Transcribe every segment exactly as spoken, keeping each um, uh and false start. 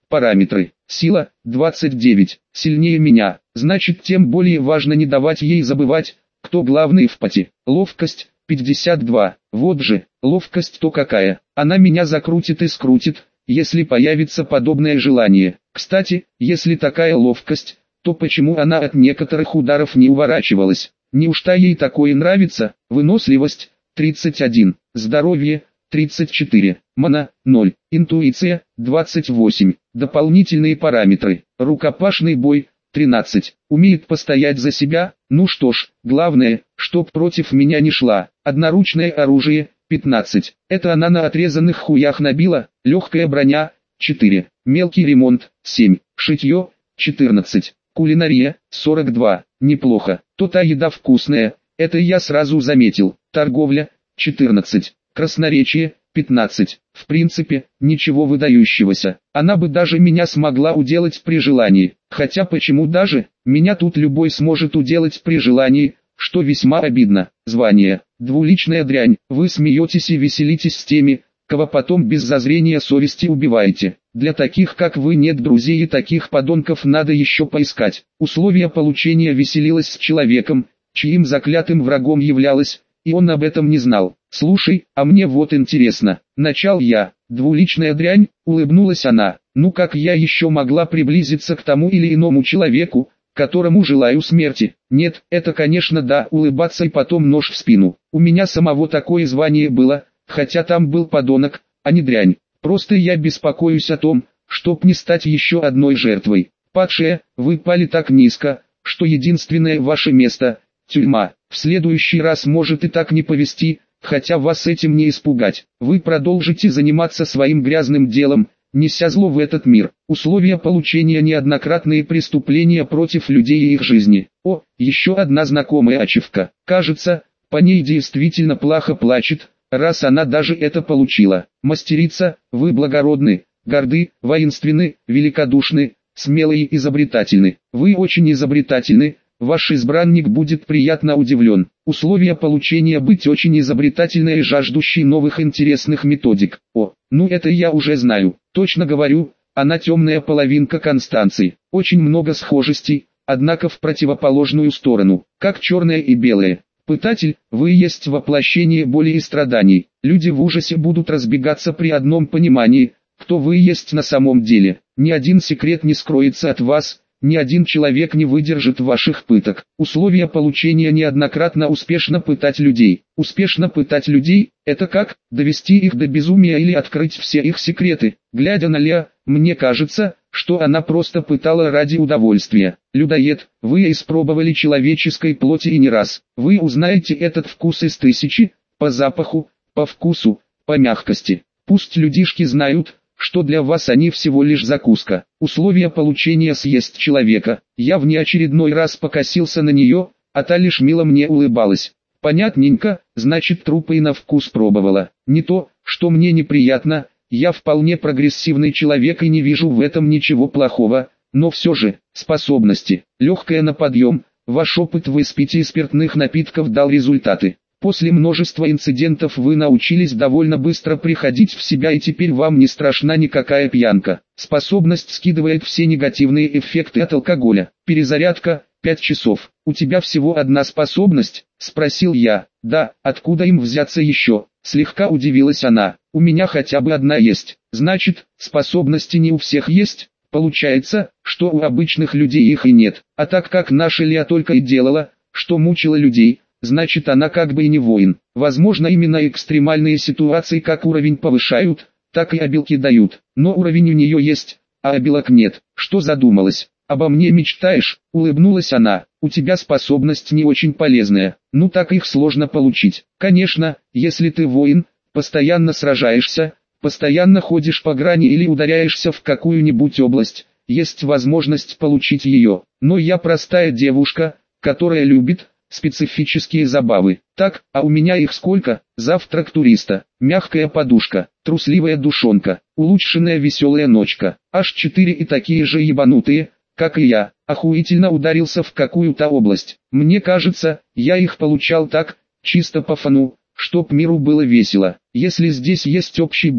Параметры. Сила – двадцать девять, сильнее меня, значит тем более важно не давать ей забывать, кто главный в поте. Ловкость – пятьдесят два, вот же, ловкость-то какая, она меня закрутит и скрутит, если появится подобное желание. Кстати, если такая ловкость, то почему она от некоторых ударов не уворачивалась? Неужто ей такое нравится? Выносливость – тридцать один, здоровье – тридцать четыре, мана – ноль, интуиция – двадцать восемь, дополнительные параметры, рукопашный бой – тринадцать, умеет постоять за себя, ну что ж, главное, чтоб против меня не шла, одноручное оружие – пятнадцать, это она на отрезанных хуях набила, легкая броня – четыре, мелкий ремонт – семь, шитье – четырнадцать, кулинария – сорок два, неплохо, то та еда вкусная, это я сразу заметил, торговля – четырнадцать, красноречие – пятнадцать, в принципе, ничего выдающегося, она бы даже меня смогла уделать при желании, хотя почему даже, меня тут любой сможет уделать при желании, что весьма обидно. Звание, двуличная дрянь, вы смеетесь и веселитесь с теми, кого потом без зазрения совести убиваете. Для таких как вы нет друзей и таких подонков надо еще поискать. Условия получения веселилась с человеком, чьим заклятым врагом являлась, и он об этом не знал. Слушай, а мне вот интересно, начал я, двуличная дрянь, улыбнулась она, ну как я еще могла приблизиться к тому или иному человеку, которому желаю смерти? Нет, это конечно да, улыбаться и потом нож в спину. У меня самого такое звание было, хотя там был подонок, а не дрянь. Просто я беспокоюсь о том, чтоб не стать еще одной жертвой. Падшая, вы пали так низко, что единственное ваше место – тюрьма. В следующий раз может и так не повести, хотя вас этим не испугать. Вы продолжите заниматься своим грязным делом, неся зло в этот мир. Условия получения: неоднократные преступления против людей и их жизни. О, еще одна знакомая ачивка. Кажется, по ней действительно плохо плачет, раз она даже это получила. Мастерица, вы благородны, горды, воинственны, великодушны, смелые и изобретательны. Вы очень изобретательны, ваш избранник будет приятно удивлен. Условия получения: быть очень изобретательной и жаждущей новых интересных методик. О, ну это я уже знаю, точно говорю, она темная половинка Констанции. Очень много схожестей, однако в противоположную сторону, как черное и белое. Пытатель, вы есть воплощение боли и страданий. Люди в ужасе будут разбегаться при одном понимании, кто вы есть на самом деле. Ни один секрет не скроется от вас, ни один человек не выдержит ваших пыток. Условия получения: неоднократно успешно пытать людей. Успешно пытать людей – это как? Довести их до безумия или открыть все их секреты? Глядя на Леа, мне кажется, что она просто пытала ради удовольствия. Людоед, вы испробовали человеческой плоти и не раз. Вы узнаете этот вкус из тысячи, по запаху, по вкусу, по мягкости. Пусть людишки знают, что для вас они всего лишь закуска. Условия получения: съесть человека. Я в неочередной раз покосился на нее, а та лишь мило мне улыбалась. Понятненько, значит трупы и на вкус пробовала. Не то, что мне неприятно, я вполне прогрессивный человек и не вижу в этом ничего плохого, но все же, способности, легкая на подъем, ваш опыт в испитии спиртных напитков дал результаты. После множества инцидентов вы научились довольно быстро приходить в себя, и теперь вам не страшна никакая пьянка. Способность скидывает все негативные эффекты от алкоголя. Перезарядка – пять часов. У тебя всего одна способность? Спросил я. Да, откуда им взяться еще? Слегка удивилась она. У меня хотя бы одна есть. Значит, способности не у всех есть? Получается, что у обычных людей их и нет. А так как наша Леа только и делала, что мучила людей, значит она как бы и не воин. Возможно, именно экстремальные ситуации как уровень повышают, так и обилки дают. Но уровень у нее есть, а обилок нет. Что задумалась? Обо мне мечтаешь? Улыбнулась она. У тебя способность не очень полезная. Ну так их сложно получить. Конечно, если ты воин, постоянно сражаешься, постоянно ходишь по грани или ударяешься в какую-нибудь область, есть возможность получить ее. Но я простая девушка, которая любит специфические забавы. Так, а у меня их сколько? Завтрак туриста, мягкая подушка, трусливая душонка, улучшенная веселая ночка. Аж четыре и такие же ебанутые, как и я, охуительно ударился в какую-то область. Мне кажется, я их получал так, чисто по фану, чтоб миру было весело. Если здесь есть общий бог,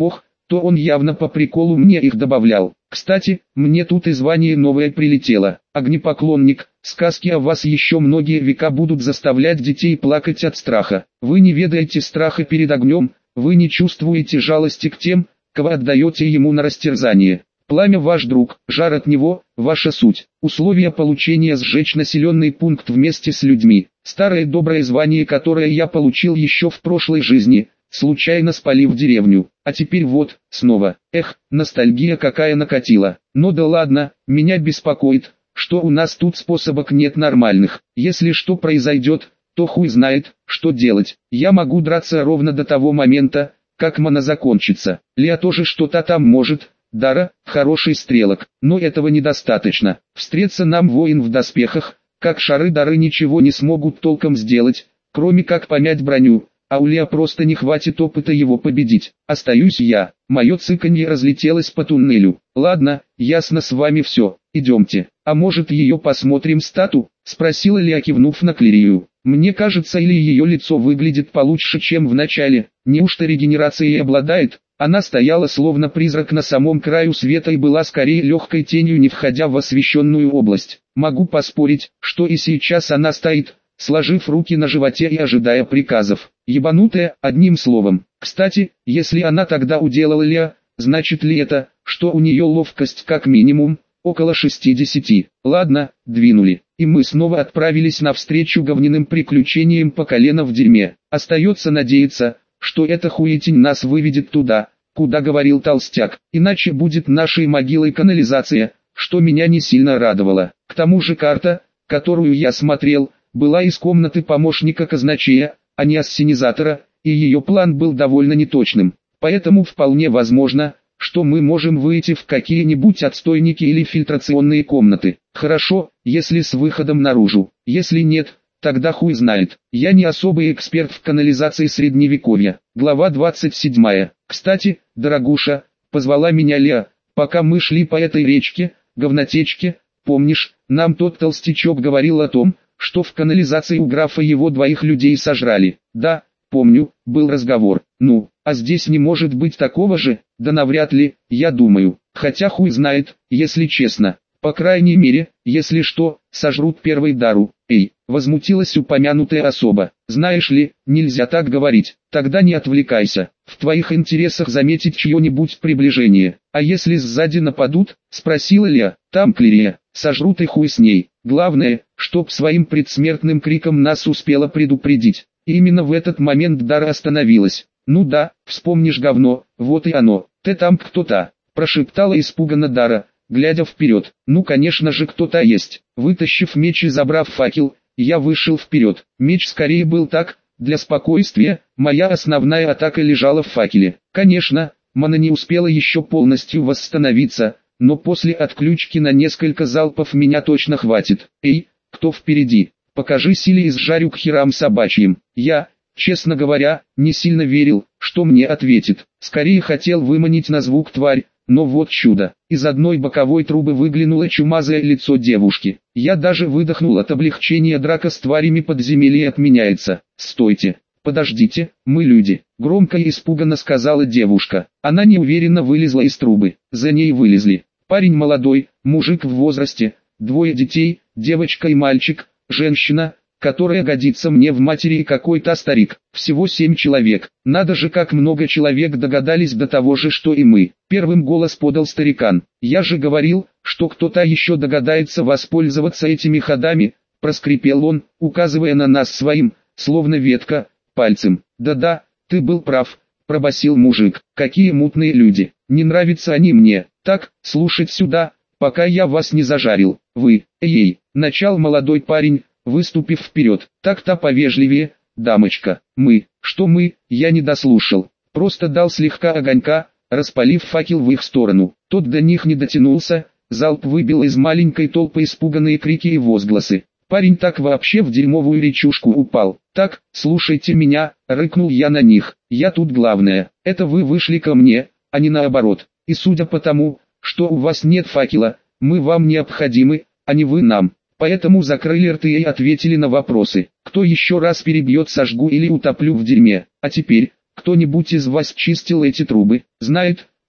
то он явно по приколу мне их добавлял. Кстати, мне тут и звание новое прилетело. Огнепоклонник. Сказки о вас еще многие века будут заставлять детей плакать от страха. Вы не ведаете страха перед огнем, вы не чувствуете жалости к тем, кого отдаете ему на растерзание. Пламя ваш друг, жар от него, ваша суть. Условия получения: сжечь населенный пункт вместе с людьми. Старое доброе звание, которое я получил еще в прошлой жизни, случайно спалив деревню. А теперь вот, снова. Эх, ностальгия какая накатила. Но да ладно, меня беспокоит, что у нас тут способок нет нормальных. Если что произойдет, то хуй знает, что делать. Я могу драться ровно до того момента, как мана закончится. Леа тоже что-то там может. Дара, хороший стрелок, но этого недостаточно. Встреться нам воин в доспехах, как шары Дары ничего не смогут толком сделать, кроме как помять броню, а у Леа просто не хватит опыта его победить. Остаюсь я. Мое цыканье разлетелось по туннелю. Ладно, ясно с вами все, идемте. А может ее посмотрим стату? Спросила Леа, кивнув на Клирию. Мне кажется, или ее лицо выглядит получше, чем в начале. Неужто регенерацией обладает? Она стояла словно призрак на самом краю света и была скорее легкой тенью, не входя в освещенную область. Могу поспорить, что и сейчас она стоит, сложив руки на животе и ожидая приказов. Ебанутая, одним словом. Кстати, если она тогда уделала Леа, значит ли это, что у нее ловкость как минимум около шестидесяти? Ладно, двинули. И мы снова отправились навстречу говняным приключениям по колено в дерьме. Остается надеяться, что эта хуетень нас выведет туда, куда говорил толстяк, иначе будет нашей могилой канализация, что меня не сильно радовало. К тому же карта, которую я смотрел, была из комнаты помощника казначея, а не ассенизатора, и ее план был довольно неточным. Поэтому вполне возможно, что мы можем выйти в какие-нибудь отстойники или фильтрационные комнаты. Хорошо, если с выходом наружу. Если нет, тогда хуй знает. Я не особый эксперт в канализации средневековья. Глава двадцать седьмая. Кстати, дорогуша, позвала меня Леа, пока мы шли по этой речке, говнотечке. Помнишь, нам тот толстячок говорил о том, что в канализации у графа его двоих людей сожрали? Да, помню, был разговор. Ну, а здесь не может быть такого же? Да навряд ли, я думаю. Хотя хуй знает, если честно. По крайней мере, если что, сожрут первой Дару. Эй, возмутилась упомянутая особа. Знаешь ли, нельзя так говорить. Тогда не отвлекайся. В твоих интересах заметить чье-нибудь приближение. А если сзади нападут? Спросила Леа. Там Клирия. Сожрут и хуй с ней. Главное, чтоб своим предсмертным криком нас успела предупредить. И именно в этот момент Дара остановилась. Ну да, вспомнишь говно, вот и оно. Ты там кто-то? Прошептала испуганно Дара, глядя вперед. Ну конечно же кто-то есть. Вытащив меч и забрав факел, я вышел вперед. Меч скорее был так, для спокойствия, моя основная атака лежала в факеле. Конечно, мана не успела еще полностью восстановиться, но после отключки на несколько залпов меня точно хватит. Эй, кто впереди? Покажи силе и сжарю к херам собачьим. Я, честно говоря, не сильно верил, что мне ответит. Скорее хотел выманить на звук тварь, но вот чудо. Из одной боковой трубы выглянуло чумазое лицо девушки. Я даже выдохнул от облегчения. Драка с тварями подземелья отменяется. Стойте, подождите, мы люди. Громко и испуганно сказала девушка. Она неуверенно вылезла из трубы. За ней вылезли. Парень молодой, мужик в возрасте, двое детей, девочка и мальчик, женщина, которая годится мне в матери, и какой-то старик. Всего семь человек. Надо же, как много человек догадались до того же, что и мы. Первым голос подал старикан. Я же говорил, что кто-то еще догадается воспользоваться этими ходами, проскрипел он, указывая на нас своим, словно ветка, пальцем. Да-да, ты был прав, пробасил мужик. Какие мутные люди. Не нравятся они мне. Так, слушать сюда, пока я вас не зажарил. Вы, эй, начал молодой парень, выступив вперед. Так-то повежливее, дамочка. Мы, что мы, я не дослушал. Просто дал слегка огонька, распалив факел в их сторону. Тот до них не дотянулся, залп выбил из маленькой толпы испуганные крики и возгласы. Парень так вообще в дерьмовую речушку упал. Так, слушайте меня, рыкнул я на них. Я тут главное. Это вы вышли ко мне, а не наоборот. И судя по тому, что у вас нет факела, мы вам необходимы, а не вы нам. Поэтому закрыли рты и ответили на вопросы. Кто еще раз перебьет, сожгу или утоплю в дерьме. А теперь, кто-нибудь из вас чистил эти трубы? Знает,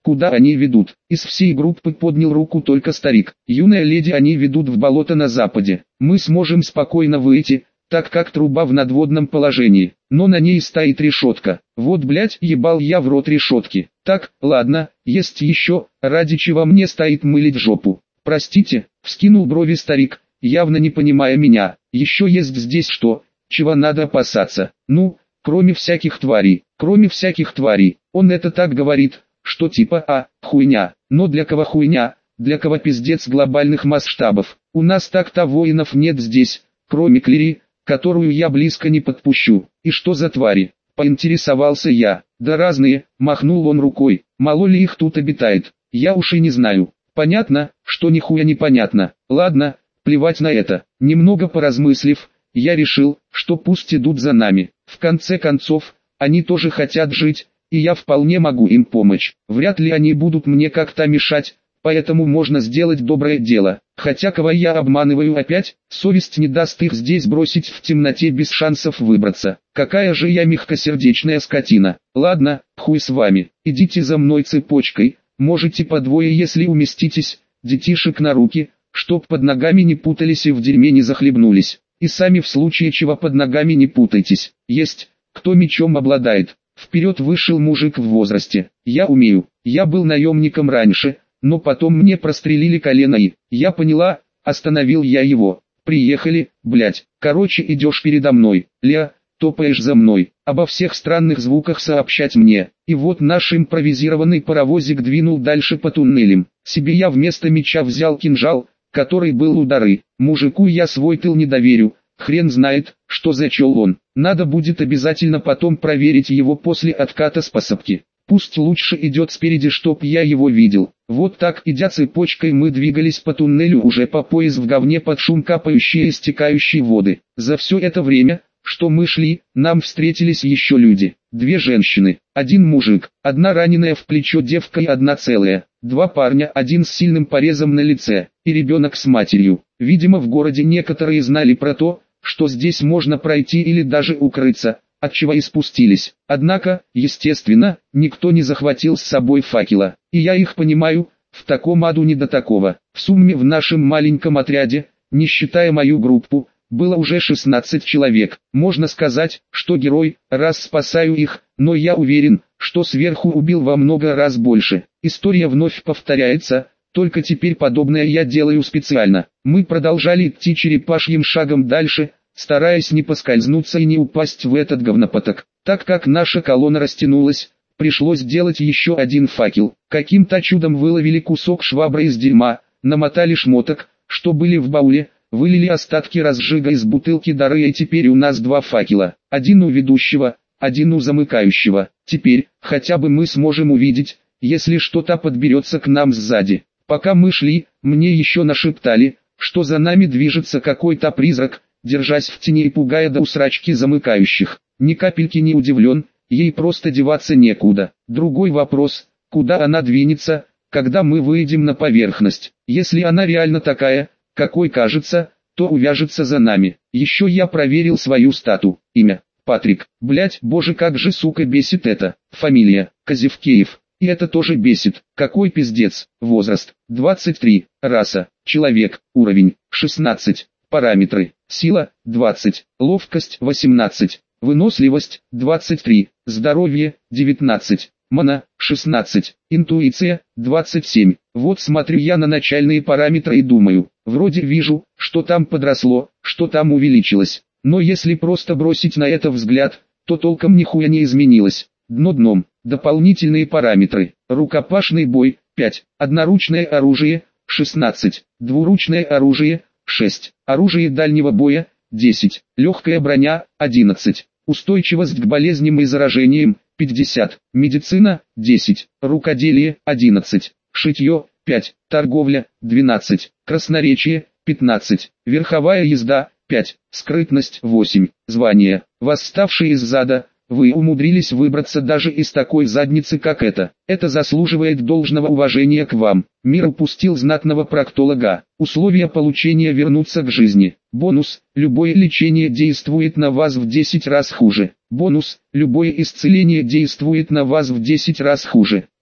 Куда они ведут? Из всей группы поднял руку только старик. Юная леди, они ведут в болото на западе. Мы сможем спокойно выйти, так как труба в надводном положении, но на ней стоит решетка. Вот блять, ебал я в рот решетки. Так, ладно, есть еще, ради чего мне стоит мылить жопу. Простите, вскинул брови старик, явно не понимая меня. Еще есть здесь что, чего надо опасаться? Ну, кроме всяких тварей, кроме всяких тварей. Он это так говорит, что типа, а, хуйня. Но для кого хуйня, для кого пиздец глобальных масштабов. У нас так-то воинов нет здесь, кроме Клири, которую я близко не подпущу. И что за твари? Поинтересовался я. Да разные, махнул он рукой. Мало ли их тут обитает, я уж и не знаю. Понятно, что нихуя не понятно. Ладно, плевать на это. Немного поразмыслив, я решил, что пусть идут за нами. В конце концов, они тоже хотят жить, и я вполне могу им помочь. Вряд ли они будут мне как-то мешать, поэтому можно сделать доброе дело. Хотя кого я обманываю опять, совесть не даст их здесь бросить в темноте без шансов выбраться. Какая же я мягкосердечная скотина. Ладно, хуй с вами, идите за мной цепочкой, можете по двое если уместитесь, детишек на руки, чтоб под ногами не путались и в дерьме не захлебнулись. И сами в случае чего под ногами не путайтесь. Есть, кто мечом обладает. Вперед вышел мужик в возрасте. Я умею, я был наемником раньше, но потом мне прострелили колено и, я поняла, остановил я его. Приехали, блять, короче идешь передо мной, ля, топаешь за мной, обо всех странных звуках сообщать мне. И вот наш импровизированный паровозик двинул дальше по туннелям. Себе я вместо меча взял кинжал, который был у дары. Мужику я свой тыл не доверю, хрен знает, что зачел он. Надо будет обязательно потом проверить его после отката с посадки. Пусть лучше идет спереди, чтоб я его видел. Вот так, идя цепочкой, мы двигались по туннелю уже по пояс в говне под шум капающей и стекающей воды. За все это время, что мы шли, нам встретились еще люди. Две женщины, один мужик, одна раненая в плечо девка и одна целая. Два парня, один с сильным порезом на лице, и ребенок с матерью. Видимо, в городе некоторые знали про то, что здесь можно пройти или даже укрыться, отчего и спустились. Однако, естественно, никто не захватил с собой факела. И я их понимаю, в таком аду не до такого. В сумме в нашем маленьком отряде, не считая мою группу, было уже шестнадцать человек. Можно сказать, что герой, раз спасаю их, но я уверен, что сверху убил во много раз больше. История вновь повторяется, только теперь подобное я делаю специально. Мы продолжали идти черепашьим шагом дальше, стараясь не поскользнуться и не упасть в этот говнопоток. Так как наша колонна растянулась, пришлось делать еще один факел. Каким-то чудом выловили кусок швабры из дерьма, намотали шмоток, что были в бауле, вылили остатки разжига из бутылки дары, и теперь у нас два факела. Один у ведущего, один у замыкающего. Теперь, хотя бы мы сможем увидеть, если что-то подберется к нам сзади. Пока мы шли, мне еще нашептали, что за нами движется какой-то призрак, держась в тени и пугая до усрачки замыкающих. Ни капельки не удивлен, ей просто деваться некуда. Другой вопрос, куда она двинется, когда мы выйдем на поверхность. Если она реально такая, какой кажется, то увяжется за нами. Еще я проверил свою стату. Имя Патрик. Блять, боже, как же сука бесит это. Фамилия Козевкеев. И это тоже бесит. Какой пиздец. Возраст двадцать три. Раса человек. Уровень шестнадцать. Параметры: сила двадцать, ловкость восемнадцать, выносливость двадцать три, здоровье девятнадцать, мана шестнадцать, интуиция двадцать семь. Вот смотрю я на начальные параметры и думаю, вроде вижу, что там подросло, что там увеличилось. Но если просто бросить на это взгляд, то толком нихуя не изменилось. Дно дном. Дополнительные параметры: рукопашный бой пять, одноручное оружие шестнадцать, двуручное оружие шесть, оружие дальнего боя десять, легкая броня одиннадцать, устойчивость к болезням и заражениям пятьдесят, медицина десять, рукоделие одиннадцать, шитье пять, торговля двенадцать, красноречие пятнадцать, верховая езда пять, скрытность восемь, звание восставший из зада. Вы умудрились выбраться даже из такой задницы, как эта. Это заслуживает должного уважения к вам. Мир упустил знатного проктолога. Условия получения: вернуться к жизни. Бонус: любое лечение действует на вас в десять раз хуже. Бонус: любое исцеление действует на вас в десять раз хуже.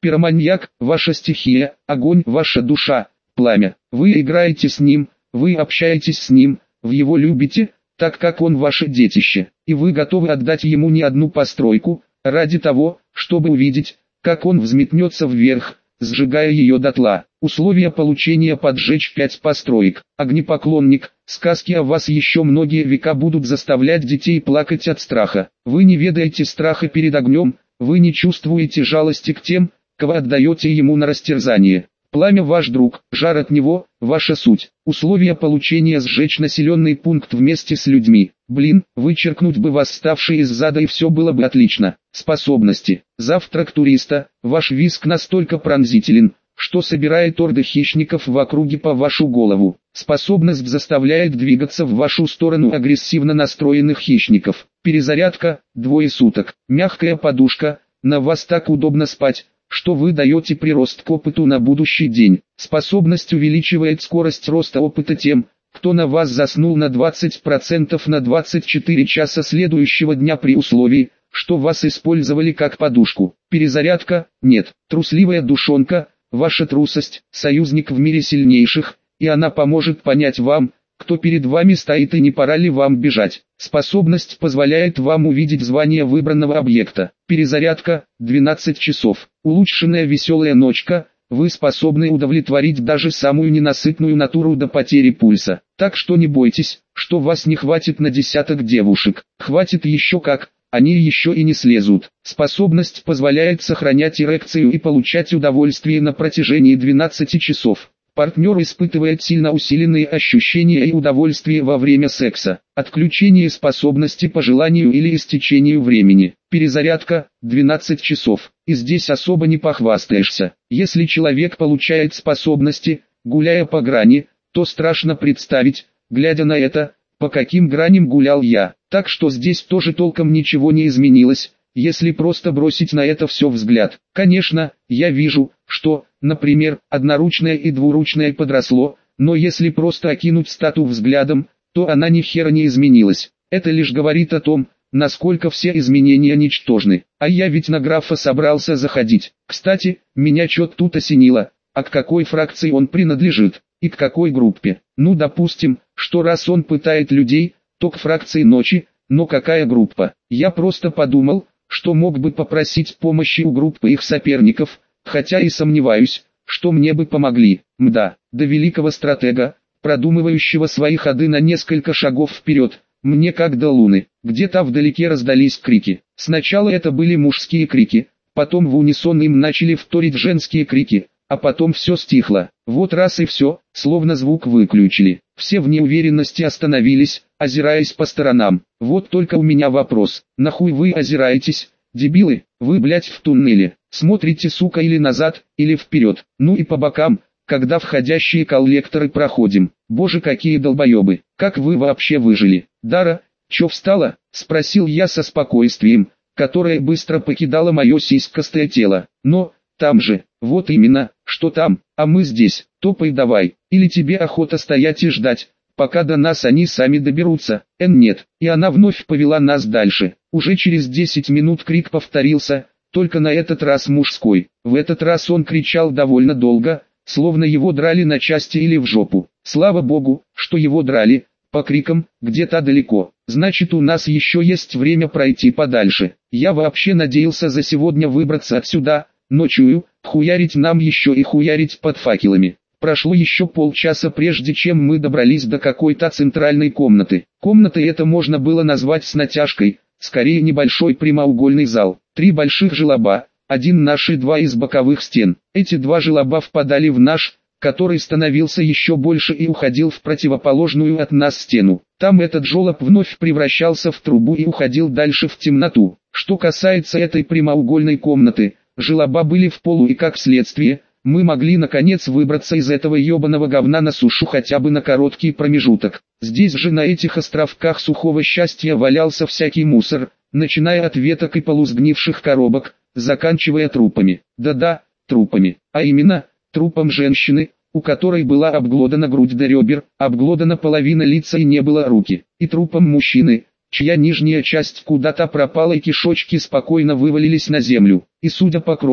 Пироманьяк – ваша стихия, огонь – ваша душа, пламя. Вы играете с ним, вы общаетесь с ним, вы его любите, так как он ваше детище, и вы готовы отдать ему не одну постройку, ради того, чтобы увидеть, как он взметнется вверх, сжигая ее дотла. Условия получения: поджечь пять построек. Огнепоклонник. Сказки о вас еще многие века будут заставлять детей плакать от страха. Вы не ведаете страха перед огнем, вы не чувствуете жалости к тем, кого отдаете ему на растерзание. Пламя ваш друг, жар от него, ваша суть. Условия получения: сжечь населенный пункт вместе с людьми. Блин, вычеркнуть бы восставшие из зада и все было бы отлично. Способности. Завтрак туриста. Ваш визг настолько пронзителен, что собирает орды хищников в округе по вашу голову. Способность заставляет двигаться в вашу сторону агрессивно настроенных хищников. Перезарядка. Двое суток. Мягкая подушка. На вас так удобно спать, что вы даете прирост к опыту на будущий день. Способность увеличивает скорость роста опыта тем, кто на вас заснул на двадцать процентов на двадцать четыре часа следующего дня при условии, что вас использовали как подушку. Перезарядка. Нет. Трусливая душонка. Ваша трусость – союзник в мире сильнейших, и она поможет понять вам, кто перед вами стоит и не пора ли вам бежать. Способность позволяет вам увидеть звание выбранного объекта. Перезарядка – двенадцать часов. Улучшенная веселая ночка. Вы способны удовлетворить даже самую ненасытную натуру до потери пульса. Так что не бойтесь, что вас не хватит на десяток девушек. Хватит еще как, они еще и не слезут. Способность позволяет сохранять эрекцию и получать удовольствие на протяжении двенадцати часов. Партнер испытывает сильно усиленные ощущения и удовольствие во время секса. Отключение способности по желанию или истечению времени. Перезарядка – двенадцать часов. И здесь особо не похвастаешься. Если человек получает способности, гуляя по грани, то страшно представить, глядя на это, по каким граням гулял я. Так что здесь тоже толком ничего не изменилось, если просто бросить на это все взгляд. Конечно, я вижу, что, например, одноручное и двуручное подросло, но если просто окинуть стату взглядом, то она ни хера не изменилась. Это лишь говорит о том, насколько все изменения ничтожны. А я ведь на графа собрался заходить. Кстати, меня чё-то тут осенило, а к какой фракции он принадлежит, и к какой группе. Ну допустим, что раз он пытает людей, то к фракции ночи, но какая группа? Я просто подумал, что мог бы попросить помощи у группы их соперников, хотя и сомневаюсь, что мне бы помогли. Мда, до великого стратега, продумывающего свои ходы на несколько шагов вперед, мне как до луны. Где-то вдалеке раздались крики. Сначала это были мужские крики, потом в унисон им начали вторить женские крики, а потом все стихло. Вот раз и все, словно звук выключили. Все в неуверенности остановились, озираясь по сторонам. Вот только у меня вопрос: нахуй вы озираетесь, дебилы? Вы, блять, в туннеле. Смотрите, сука, или назад, или вперед. Ну и по бокам, когда входящие коллекторы проходим. Боже, какие долбоебы. Как вы вообще выжили? Дара, чё встала? Спросил я со спокойствием, которое быстро покидало мое сиськастое тело. Но, там же, вот именно, что там, а мы здесь. Топай давай, или тебе охота стоять и ждать, пока до нас они сами доберутся. Эн нет, и она вновь повела нас дальше. Уже через десять минут крик повторился, только на этот раз мужской. В этот раз он кричал довольно долго, словно его драли на части или в жопу. Слава богу, что его драли, по крикам, где-то далеко. Значит, у нас еще есть время пройти подальше. Я вообще надеялся за сегодня выбраться отсюда, но чую, хуярить нам еще и хуярить под факелами. Прошло еще полчаса прежде чем мы добрались до какой-то центральной комнаты. Комнатой это можно было назвать с натяжкой, скорее небольшой прямоугольный зал. Три больших желоба, один наш и два из боковых стен. Эти два желоба впадали в наш, который становился еще больше и уходил в противоположную от нас стену. Там этот желоб вновь превращался в трубу и уходил дальше в темноту. Что касается этой прямоугольной комнаты, желоба были в полу и как следствие, мы могли наконец выбраться из этого ебаного говна на сушу хотя бы на короткий промежуток. Здесь же на этих островках сухого счастья валялся всякий мусор, начиная от веток и полусгнивших коробок, заканчивая трупами. Да-да, трупами, а именно, трупом женщины, у которой была обглодана грудь до ребер, обглодана половина лица и не было руки, и трупом мужчины, чья нижняя часть куда-то пропала и кишочки спокойно вывалились на землю, и судя по крови,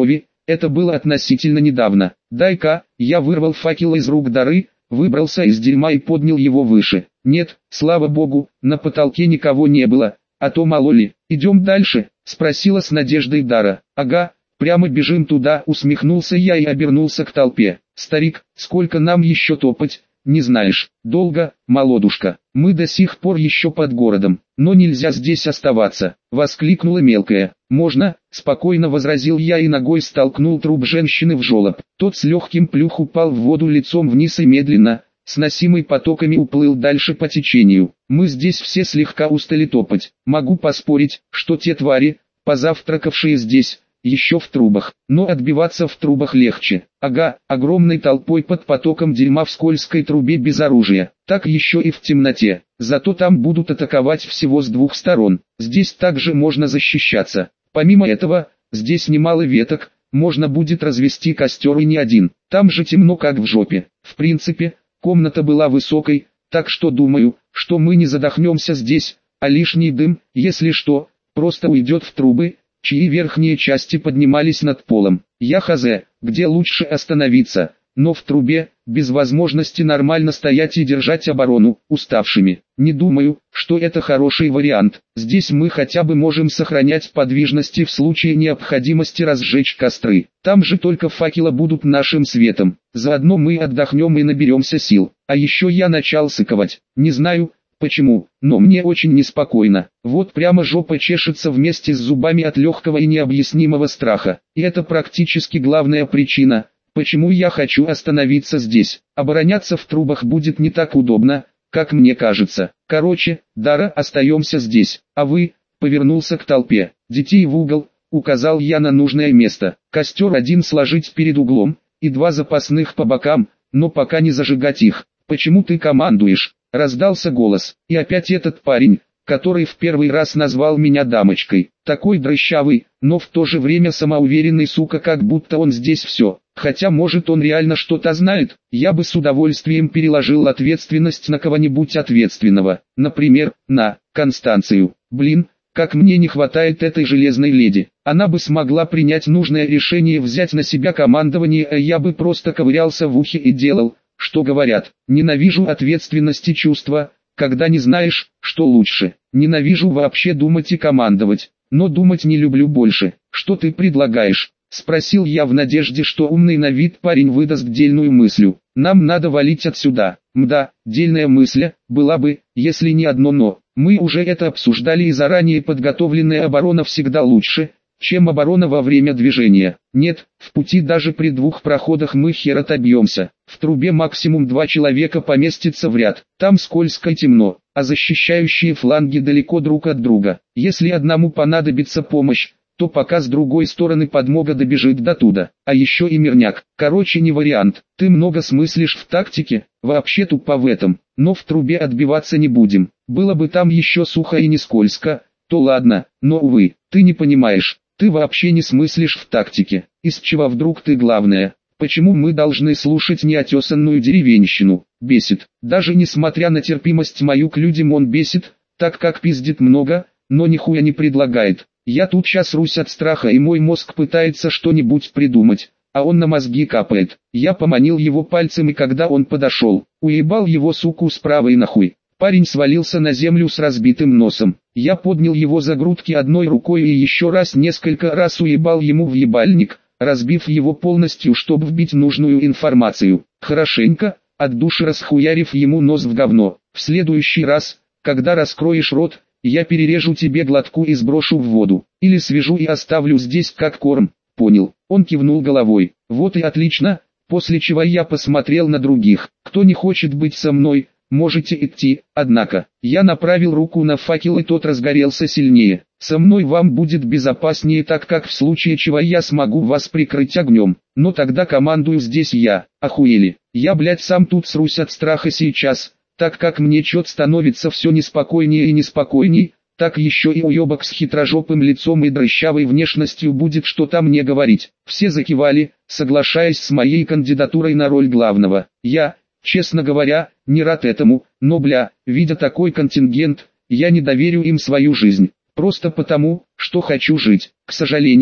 это было относительно недавно. Дай-ка, я вырвал факел из рук Дары, выбрался из дерьма и поднял его выше. Нет, слава богу, на потолке никого не было, а то мало ли. Идем дальше, спросила с надеждой Дара. Ага, прямо бежим туда, усмехнулся я и обернулся к толпе. Старик, сколько нам еще топать? Не знаешь, долго, молодушка, мы до сих пор еще под городом, но нельзя здесь оставаться, воскликнула мелкая. Можно, спокойно возразил я и ногой столкнул труп женщины в жолоб. Тот с легким плюх упал в воду лицом вниз и медленно, сносимый потоками уплыл дальше по течению. Мы здесь все слегка устали топать, могу поспорить, что те твари, позавтракавшие здесь, еще в трубах, но отбиваться в трубах легче. Ага, огромной толпой под потоком дерьма в скользкой трубе без оружия, так еще и в темноте. Зато там будут атаковать всего с двух сторон. Здесь также можно защищаться. Помимо этого, здесь немало веток, можно будет развести костер и не один. Там же темно как в жопе. В принципе, комната была высокой, так что думаю, что мы не задохнемся здесь, а лишний дым, если что, просто уйдет в трубы, чьи верхние части поднимались над полом. Я хз, где лучше остановиться, но в трубе, без возможности нормально стоять и держать оборону, уставшими. Не думаю, что это хороший вариант. Здесь мы хотя бы можем сохранять подвижность в случае необходимости разжечь костры. Там же только факела будут нашим светом. Заодно мы отдохнем и наберемся сил. А еще я начал сыковать. Не знаю, почему, но мне очень неспокойно. Вот прямо жопа чешется вместе с зубами от легкого и необъяснимого страха. И это практически главная причина, почему я хочу остановиться здесь. Обороняться в трубах будет не так удобно, как мне кажется. Короче, Дара, остаемся здесь. А вы, повернулся к толпе. Детей в угол, указал я на нужное место. Костер один сложить перед углом, и два запасных по бокам, но пока не зажигать их. Почему ты командуешь? Раздался голос, и опять этот парень, который в первый раз назвал меня дамочкой. Такой дрыщавый, но в то же время самоуверенный сука, как будто он здесь все. Хотя может он реально что-то знает, я бы с удовольствием переложил ответственность на кого-нибудь ответственного. Например, на Констанцию. Блин, как мне не хватает этой железной леди. Она бы смогла принять нужное решение взять на себя командование, а я бы просто ковырялся в ухе и делал, что говорят. Ненавижу ответственности чувства, когда не знаешь, что лучше. Ненавижу вообще думать и командовать, но думать не люблю больше. Что ты предлагаешь? Спросил я в надежде, что умный на вид парень выдаст дельную мысль. Нам надо валить отсюда. Мда, дельная мысль, была бы, если не одно но. Мы уже это обсуждали, и заранее подготовленная оборона всегда лучше, чем оборона во время движения. Нет, в пути даже при двух проходах мы хер отобьемся. В трубе максимум два человека поместится в ряд. Там скользко и темно, а защищающие фланги далеко друг от друга. Если одному понадобится помощь, то пока с другой стороны подмога добежит до туда. А еще и мирняк. Короче, не вариант. Ты много смыслишь в тактике, вообще тупо в этом. Но в трубе отбиваться не будем. Было бы там еще сухо и не скользко, то ладно, но увы, ты не понимаешь. Ты вообще не смыслишь в тактике. Из чего вдруг ты главное? Почему мы должны слушать неотесанную деревенщину? Бесит. Даже несмотря на терпимость мою к людям, он бесит, так как пиздит много, но нихуя не предлагает. Я тут час русь от страха, и мой мозг пытается что-нибудь придумать, а он на мозги капает. Я поманил его пальцем, и когда он подошел, уебал его суку справа и нахуй. Парень свалился на землю с разбитым носом. Я поднял его за грудки одной рукой и еще раз несколько раз уебал ему в ебальник, разбив его полностью, чтобы вбить нужную информацию. Хорошенько, от души расхуярив ему нос в говно. В следующий раз, когда раскроешь рот, я перережу тебе глотку и сброшу в воду. Или свяжу и оставлю здесь как корм. Понял? Он кивнул головой. Вот и отлично. После чего я посмотрел на других. Кто не хочет быть со мной, можете идти. Однако, я направил руку на факел, и тот разгорелся сильнее. Со мной вам будет безопаснее, так как в случае чего я смогу вас прикрыть огнем. Но тогда командую здесь я. Охуели? Я, блять, сам тут срусь от страха сейчас, так как мне чет становится все неспокойнее и неспокойней, так еще и уебок с хитрожопым лицом и дрыщавой внешностью будет что-то мне говорить. Все закивали, соглашаясь с моей кандидатурой на роль главного. Я, честно говоря, не рад этому, но бля, видя такой контингент, я не доверю им свою жизнь. Просто потому, что хочу жить. К сожалению,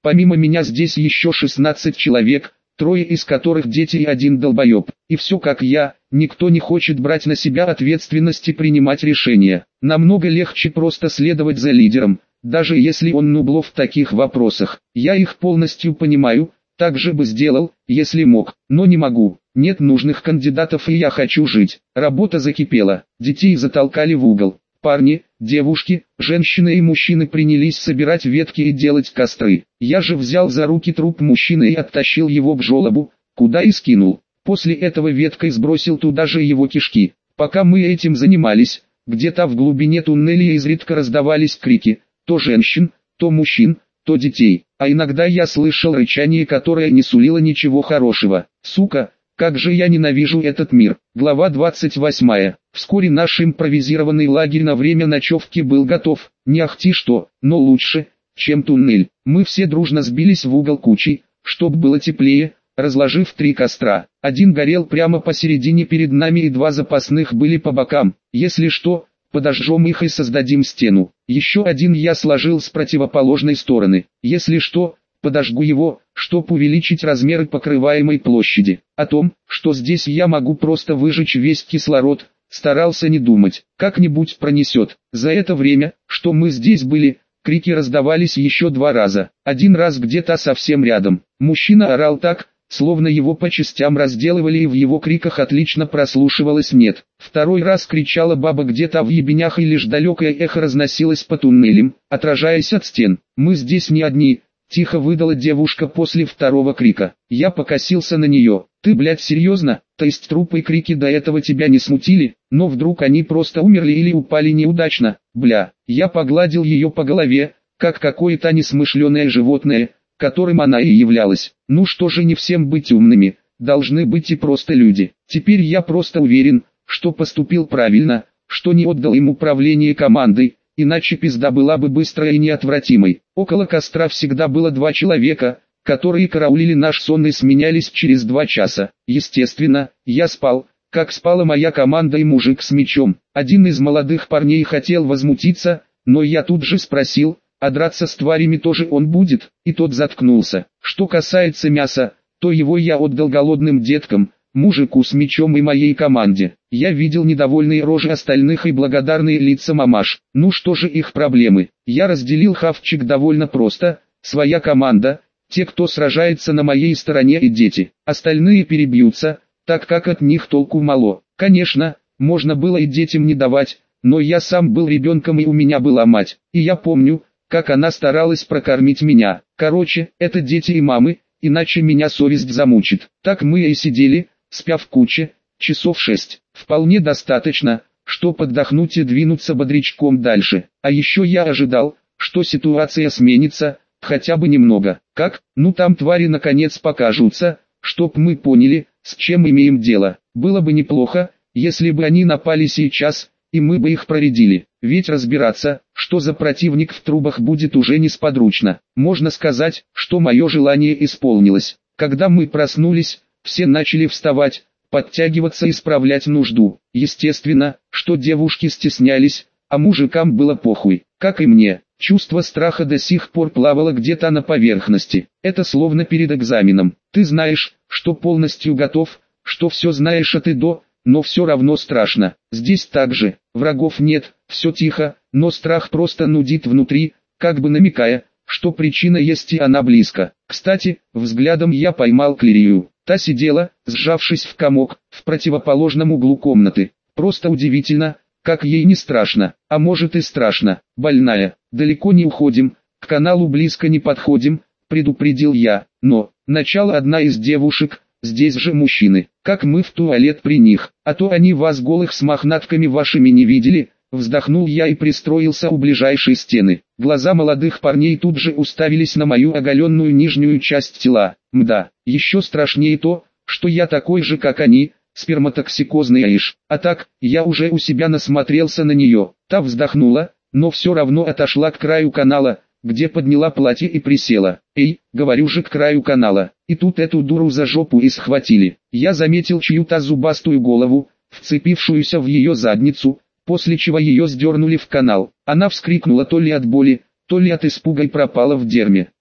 Помимо меня здесь еще шестнадцать человек, трое из которых дети и один долбоеб. И все как я, никто не хочет брать на себя ответственность и принимать решения. Намного легче просто следовать за лидером, даже если он нубло в таких вопросах. Я их полностью понимаю, так же бы сделал, если мог, но не могу. Нет нужных кандидатов и я хочу жить. Работа закипела, детей затолкали в угол. Парни, девушки, женщины и мужчины принялись собирать ветки и делать костры. Я же взял за руки труп мужчины и оттащил его к желобу, куда и скинул. После этого веткой сбросил туда же его кишки. Пока мы этим занимались, где-то в глубине туннеля изредка раздавались крики, то женщин, то мужчин, то детей. А иногда я слышал рычание, которое не сулило ничего хорошего. Сука, как же я ненавижу этот мир. Глава двадцать восьмая. Вскоре наш импровизированный лагерь на время ночевки был готов. Не ахти что, но лучше, чем туннель. Мы все дружно сбились в угол кучей, чтоб было теплее, разложив три костра. Один горел прямо посередине перед нами и два запасных были по бокам. Если что, подожжем их и создадим стену. Еще один я сложил с противоположной стороны. Если что, подожгу его, чтоб увеличить размеры покрываемой площади. О том, что здесь я могу просто выжечь весь кислород, старался не думать. Как-нибудь пронесет. За это время, что мы здесь были, крики раздавались еще два раза. Один раз где-то совсем рядом. Мужчина орал так, словно его по частям разделывали, и в его криках отлично прослушивалось «нет». Второй раз кричала баба где-то в ебенях, и лишь далекое эхо разносилось по туннелям, отражаясь от стен. «Мы здесь не одни», — тихо выдала девушка после второго крика. Я покосился на нее. «Ты, блядь, серьезно? То есть трупы и крики до этого тебя не смутили? Но вдруг они просто умерли или упали неудачно? Бля». Я погладил ее по голове, как какое-то несмышленое животное, которым она и являлась. Ну что же, не всем быть умными, должны быть и просто люди. Теперь я просто уверен, что поступил правильно, что не отдал им управление командой, иначе пизда была бы быстрой и неотвратимой. Около костра всегда было два человека, которые караулили наш сон и сменялись через два часа. Естественно, я спал, как спала моя команда и мужик с мечом. Один из молодых парней хотел возмутиться, но я тут же спросил, а драться с тварями тоже он будет, и тот заткнулся. Что касается мяса, то его я отдал голодным деткам, мужику с мечом и моей команде. Я видел недовольные рожи остальных и благодарные лица мамаш. Ну что же их проблемы? Я разделил хавчик довольно просто: своя команда, те, кто сражается на моей стороне, и дети. Остальные перебьются, так как от них толку мало. Конечно, можно было и детям не давать, но я сам был ребенком и у меня была мать, и я помню, как она старалась прокормить меня. Короче, это дети и мамы, иначе меня совесть замучит. Так мы и сидели, спя в куче, часов шесть. Вполне достаточно, чтобы отдохнуть и двинуться бодрячком дальше. А еще я ожидал, что ситуация сменится, хотя бы немного. Как? Ну там твари наконец покажутся, чтоб мы поняли, с чем имеем дело. Было бы неплохо, если бы они напали сейчас, и мы бы их проредили. Ведь разбираться, что за противник в трубах, будет уже несподручно. Можно сказать, что мое желание исполнилось. Когда мы проснулись, все начали вставать, подтягиваться и справлять нужду. Естественно, что девушки стеснялись, а мужикам было похуй, как и мне. Чувство страха до сих пор плавало где-то на поверхности. Это словно перед экзаменом. Ты знаешь, что полностью готов, что все знаешь от и до, но все равно страшно. Здесь так же, врагов нет, все тихо, но страх просто нудит внутри, как бы намекая, что причина есть и она близко. Кстати, взглядом я поймал Клирию. Та сидела, сжавшись в комок, в противоположном углу комнаты. Просто удивительно, как ей не страшно, а может и страшно. Больная, далеко не уходим, к каналу близко не подходим, предупредил я. Но, начало одна из девушек, здесь же мужчины, как мы в туалет при них, а то они вас голых с мохнатками вашими не видели, вздохнул я и пристроился у ближайшей стены. Глаза молодых парней тут же уставились на мою оголенную нижнюю часть тела. Мда, еще страшнее то, что я такой же как они, сперматоксикозный аиш. А так, я уже у себя насмотрелся на нее. Та вздохнула, но все равно отошла к краю канала, где подняла платье и присела. «Эй, говорю же, к краю канала». И тут эту дуру за жопу и схватили. Я заметил чью-то зубастую голову, вцепившуюся в ее задницу, после чего ее сдернули в канал. Она вскрикнула то ли от боли, то ли от испуга и пропала в дерьме.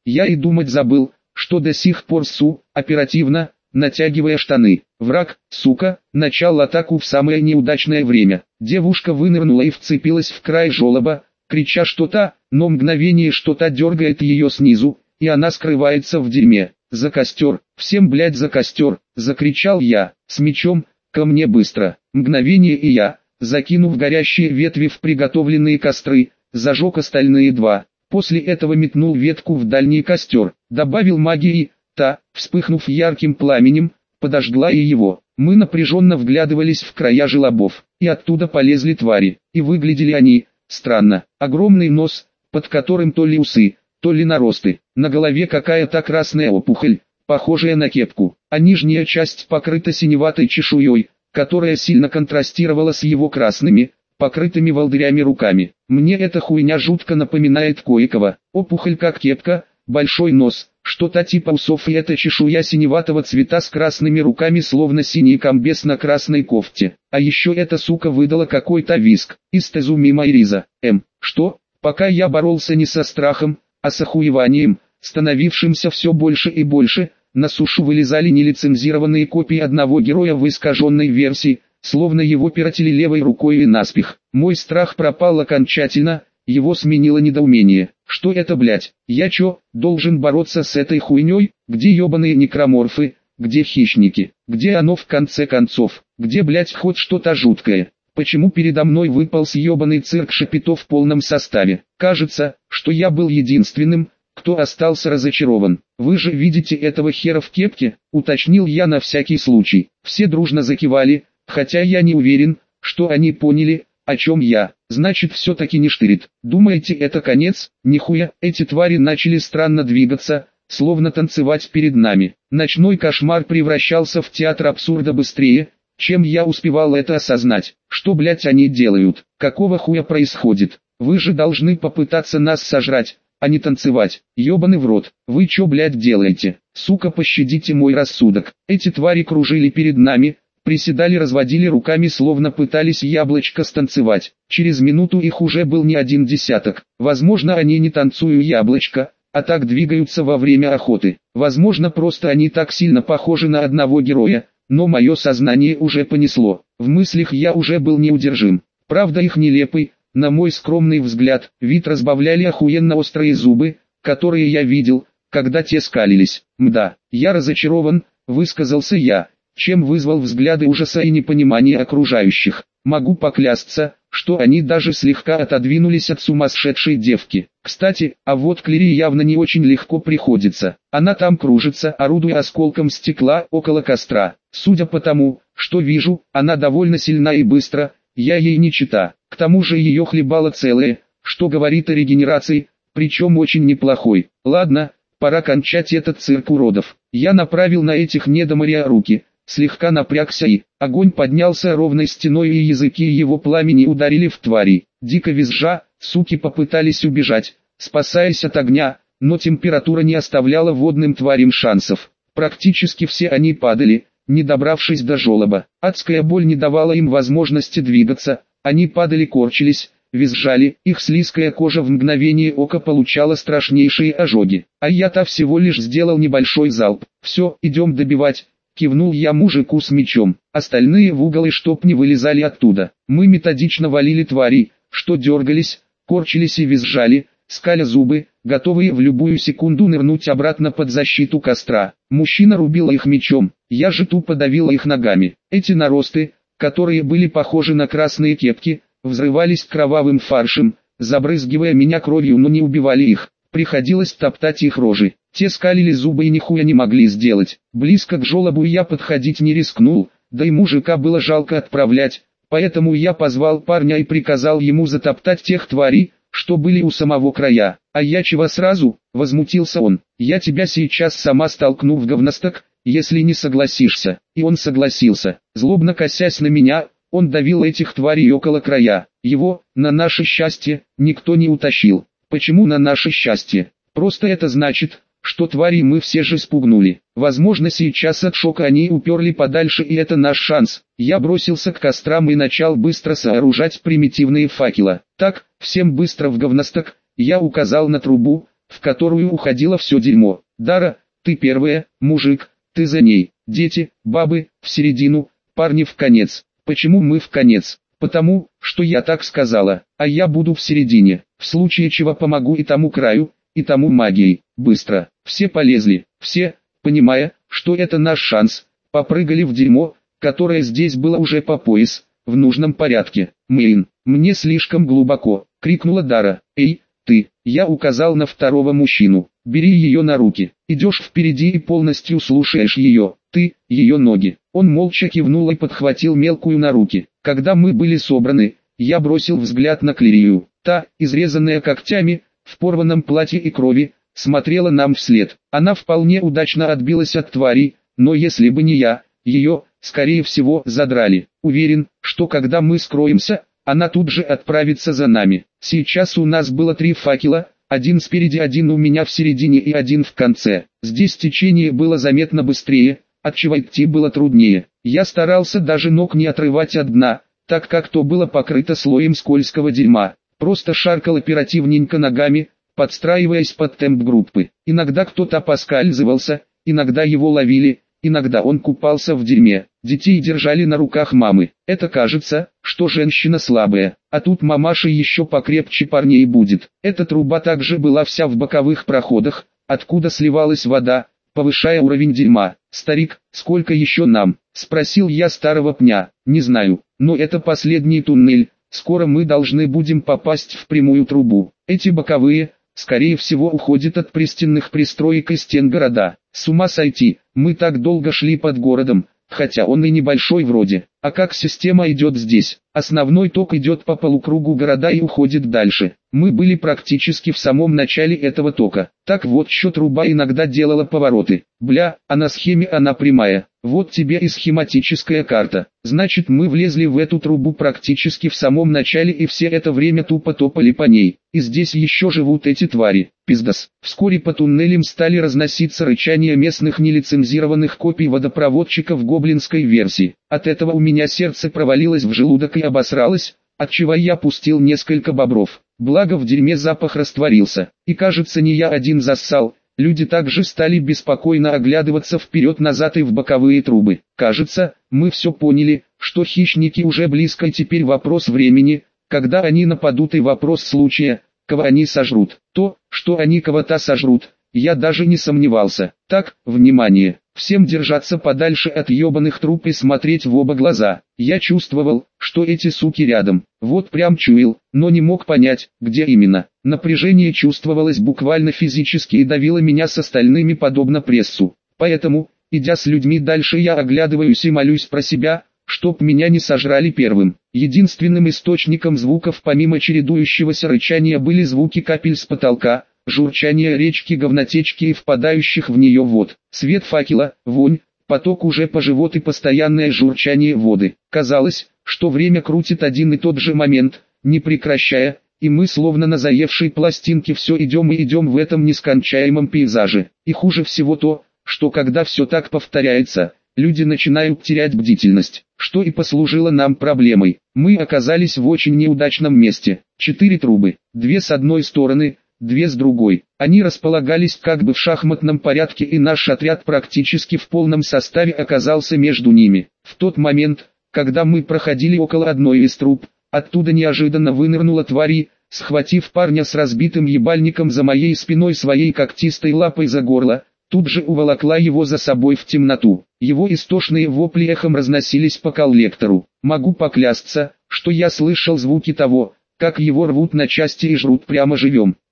Я и думать забыл, что до сих пор ссу, оперативно, натягивая штаны. Враг, сука, начал атаку в самое неудачное время. Девушка вынырнула и вцепилась в край желоба, крича что-то, но мгновение что-то дергает ее снизу, и она скрывается в дерьме. «За костер! Всем, блядь, за костер!» — закричал я, с мечом, ко мне быстро. Мгновение, и я, закинув горящие ветви в приготовленные костры, зажег остальные два. После этого метнул ветку в дальний костер, добавил магии, та, вспыхнув ярким пламенем, подожгла и его. Мы напряженно вглядывались в края желобов, и оттуда полезли твари, и выглядели они странно. Огромный нос, под которым то ли усы, то ли наросты, на голове какая-то красная опухоль, похожая на кепку, а нижняя часть покрыта синеватой чешуей, которая сильно контрастировала с его красными, покрытыми волдырями руками. Мне эта хуйня жутко напоминает кое-кого. Опухоль как кепка, большой нос, что-то типа усов, и эта чешуя синеватого цвета с красными руками, словно синий комбез на красной кофте. А еще эта сука выдала какой-то визг. Из Тезуми Майриза. М. Что? Пока я боролся не со страхом, а с охуеванием, становившимся все больше и больше, на сушу вылезали нелицензированные копии одного героя в искаженной версии, словно его пиратели левой рукой и наспех. Мой страх пропал окончательно, его сменило недоумение. Что это, блять? Я чё, должен бороться с этой хуйней? Где ебаные некроморфы? Где хищники? Где оно в конце концов? Где, блять, хоть что-то жуткое? Почему передо мной выполз ебаный цирк Шапито в полном составе? Кажется, что я был единственным, кто остался разочарован. «Вы же видите этого хера в кепке?» — уточнил я на всякий случай. Все дружно закивали, хотя я не уверен, что они поняли, о чем я. Значит, все-таки не штырит. Думаете, это конец? Нихуя, эти твари начали странно двигаться, словно танцевать перед нами. Ночной кошмар превращался в театр абсурда быстрее, чем я успевал это осознать. Что, блять, они делают? Какого хуя происходит? Вы же должны попытаться нас сожрать, а не танцевать. Ёбаный в рот. Вы чё, блять, делаете? Сука, пощадите мой рассудок. Эти твари кружили перед нами, приседали, разводили руками, словно пытались яблочко станцевать. Через минуту их уже был не один десяток. Возможно, они не танцуют яблочко, а так двигаются во время охоты. Возможно, просто они так сильно похожи на одного героя, но мое сознание уже понесло. В мыслях я уже был неудержим. Правда, их нелепый, на мой скромный взгляд, вид разбавляли охуенно острые зубы, которые я видел, когда те скалились. Мда, я разочарован, высказался я, чем вызвал взгляды ужаса и непонимания окружающих. Могу поклясться, что они даже слегка отодвинулись от сумасшедшей девки. Кстати, а вот Клири явно не очень легко приходится. Она там кружится, орудуя осколком стекла около костра. Судя по тому, что вижу, она довольно сильна и быстро, я ей не чита. К тому же ее хлебало целое, что говорит о регенерации, причем очень неплохой. Ладно, пора кончать этот цирк уродов. Я направил на этих недоморья руки, слегка напрягся, и огонь поднялся ровной стеной, и языки его пламени ударили в твари. Дико визжа, суки попытались убежать, спасаясь от огня, но температура не оставляла водным тварям шансов. Практически все они падали, не добравшись до желоба. Адская боль не давала им возможности двигаться, они падали, корчились, визжали, их слизкая кожа в мгновение ока получала страшнейшие ожоги. А я-то всего лишь сделал небольшой залп. «Все, идем добивать», — кивнул я мужику с мечом. Остальные в угол, и чтоб не вылезали оттуда. Мы методично валили тварей, что дергались, корчились и визжали, скаля зубы, готовые в любую секунду нырнуть обратно под защиту костра. Мужчина рубил их мечом, я же тупо давила их ногами. Эти наросты, которые были похожи на красные кепки, взрывались кровавым фаршем, забрызгивая меня кровью, но не убивали их. Приходилось топтать их рожи. Те скалили зубы и нихуя не могли сделать. Близко к желобу я подходить не рискнул, да и мужика было жалко отправлять, поэтому я позвал парня и приказал ему затоптать тех тварей, что были у самого края. «А я чего сразу?» — возмутился он. «Я тебя сейчас сама столкну в говносток, если не согласишься». И он согласился. Злобно косясь на меня, он давил этих тварей около края. Его, на наше счастье, никто не утащил. Почему на наше счастье? Просто это значит, что твари мы все же спугнули. Возможно, сейчас от шока они уперли подальше, и это наш шанс. Я бросился к кострам и начал быстро сооружать примитивные факела. Так, всем быстро в говносток, я указал на трубу, в которую уходило все дерьмо. Дара, ты первая, мужик, ты за ней, дети, бабы, в середину, парни в конец. Почему мы в конец? Потому, что я так сказала, а я буду в середине, в случае чего помогу и тому краю, и тому магией. Быстро, все полезли, все, понимая, что это наш шанс, попрыгали в дерьмо, которое здесь было уже по пояс, в нужном порядке. Мэйн, мне слишком глубоко, крикнула Дара. Эй, ты, я указал на второго мужчину, бери ее на руки, идешь впереди и полностью слушаешь ее, ты, ее ноги. Он молча кивнул и подхватил мелкую на руки. Когда мы были собраны, я бросил взгляд на Клирию. Та, изрезанная когтями, в порванном платье и крови, смотрела нам вслед. Она вполне удачно отбилась от тварей, но если бы не я, ее, скорее всего, задрали. Уверен, что когда мы скроемся, она тут же отправится за нами. Сейчас у нас было три факела, один спереди, один у меня в середине и один в конце. Здесь течение было заметно быстрее, отчего идти было труднее. Я старался даже ног не отрывать от дна, так как то было покрыто слоем скользкого дерьма. Просто шаркал оперативненько ногами, подстраиваясь под темп группы. Иногда кто-то поскальзывался, иногда его ловили, иногда он купался в дерьме. Детей держали на руках мамы. Это кажется, что женщина слабая, а тут мамаша еще покрепче парней будет. Эта труба также была вся в боковых проходах, откуда сливалась вода, повышая уровень дерьма. «Старик, сколько еще нам?» – спросил я старого пня. «Не знаю, но это последний туннель, скоро мы должны будем попасть в прямую трубу. Эти боковые, скорее всего, уходят от пристенных пристроек и стен города. С ума сойти, мы так долго шли под городом, хотя он и небольшой вроде. А как система идет здесь? Основной ток идет по полукругу города и уходит дальше. Мы были практически в самом начале этого тока. Так вот, что труба иногда делала повороты. Бля, а на схеме она прямая. Вот тебе и схематическая карта. Значит, мы влезли в эту трубу практически в самом начале и все это время тупо топали по ней. И здесь еще живут эти твари. Пиздас. Вскоре по туннелям стали разноситься рычания местных нелицензированных копий водопроводчиков гоблинской версии. От этого у меня сердце провалилось в желудок и обосралось, отчего я пустил несколько бобров. Благо в дерьме запах растворился. И кажется, не я один зассал. Люди также стали беспокойно оглядываться вперед-назад и в боковые трубы. Кажется, мы все поняли, что хищники уже близко, и теперь вопрос времени, когда они нападут, и вопрос случая, кого они сожрут. То, что они кого-то сожрут, я даже не сомневался. Так, внимание, всем держаться подальше от ебаных труб и смотреть в оба глаза. Я чувствовал, что эти суки рядом. Вот прям чуял, но не мог понять, где именно. Напряжение чувствовалось буквально физически и давило меня с остальными подобно прессу. Поэтому, идя с людьми дальше, я оглядываюсь и молюсь про себя, чтоб меня не сожрали первым. Единственным источником звуков помимо чередующегося рычания были звуки капель с потолка, журчание речки, говнотечки и впадающих в нее вод, свет факела, вонь, поток уже по живот и постоянное журчание воды. Казалось, что время крутит один и тот же момент, не прекращая, и мы словно на заевшей пластинке все идем и идем в этом нескончаемом пейзаже. И хуже всего то, что когда все так повторяется, люди начинают терять бдительность, что и послужило нам проблемой. Мы оказались в очень неудачном месте. Четыре трубы, две с одной стороны, две с другой. Они располагались как бы в шахматном порядке, и наш отряд практически в полном составе оказался между ними. В тот момент, когда мы проходили около одной из труб, оттуда неожиданно вынырнула тварь и, схватив парня с разбитым ебальником за моей спиной своей когтистой лапой за горло, тут же уволокла его за собой в темноту. Его истошные вопли эхом разносились по коллектору. Могу поклясться, что я слышал звуки того, как его рвут на части и жрут прямо живем.